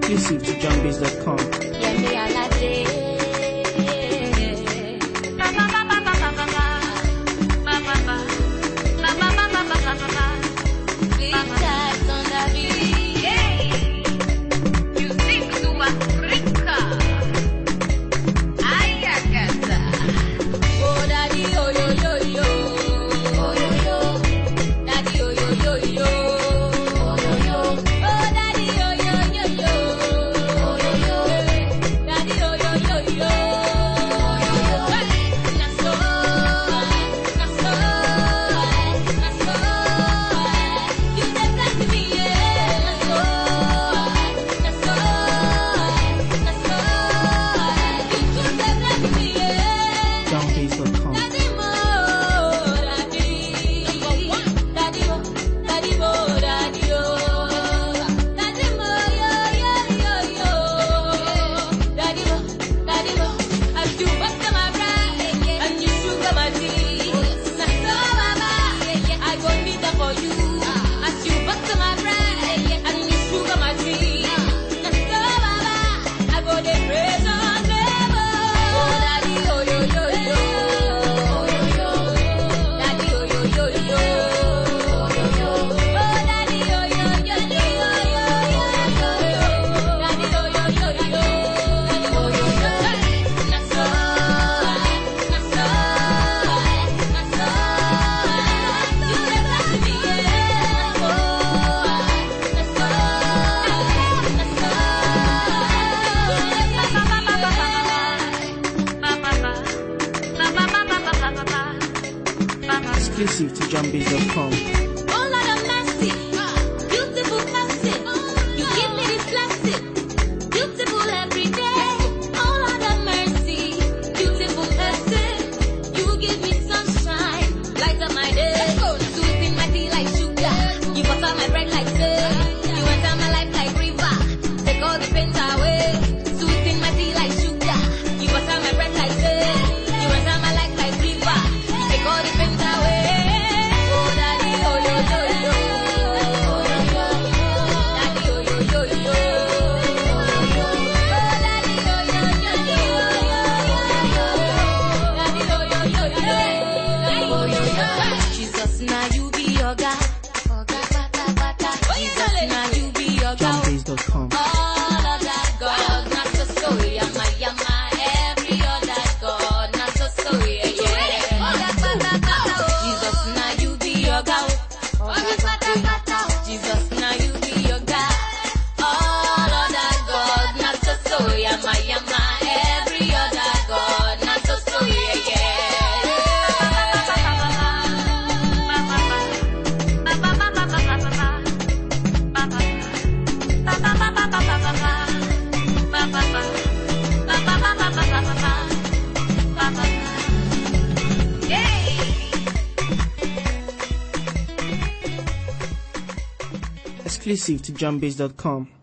Exclusive to JohnBase.com. Yeah, me all a day. Big tags on the beat. Music to Africa. Ayakata. Oh, daddy, oh, yo, yo, yo. Oh, yo, yo. Daddy, oh, yo, yo, yo. Oh, yo, yo. Oh, daddy, oh, yo, yo, yo. Oh, yo, yo. Daddy, oh, yo, yo, yo. Oh, yo, yo. Naso, naso, naso. You say bless me, yeah. Naso, naso, naso. You say bless me, yeah. JohnBase.com. Daddy mo, daddy. Daddy mo, daddy mo, daddy oh. Daddy mo, yo, yo, yo, yo. Daddy mo, as you butter my bread and you sugar my tea. So mama, I go meet up for you. As you butter my bread and you sugar my tea. So mama, I go dey praise your name. Oh, daddy, oh, yo, yo, yo. Oh, yo, yo. Daddy, oh, yo, yo, yo. Oh, yo, yo. Oh, daddy, oh, yo, yo, yo, yo, yo, yo, yo. Daddy, oh, yo, yo, yo. Daddy, oh, yo, yo. Naso, naso, naso. You say bless me, yeah. Naso, naso, naso. Exclusive to JohnBase.com. Oh Lord of mercy, beautiful person, you give me this blessing, beautiful every day. Oh Lord of mercy, beautiful person, you give me sunshine, light up my day, sweeten my tea like sugar, you butter my bread like silk, you enter my life like river, take all the pains away, sweeten my tea like sugar, you butter my bread like silk, you enter my life like river, take all the pains away. Oh daddy, oh yo yo yo, oh yo yo, daddy oh yo yo yo, oh yo yo, oh daddy oh yo yo yo, daddy oh yo yo yo, oh yo yo. Jesus now you be your God, bata bata. Jesus now you be your God. JohnBase.com. All of that God, not so so, yama yama. Every other God, not so so, yeah yeah. Jesus now you be your God. Jesus now you be your God. All of that God, not so so, yama yama. Every other God, not so so, yeah Exclusive to JohnBase.com.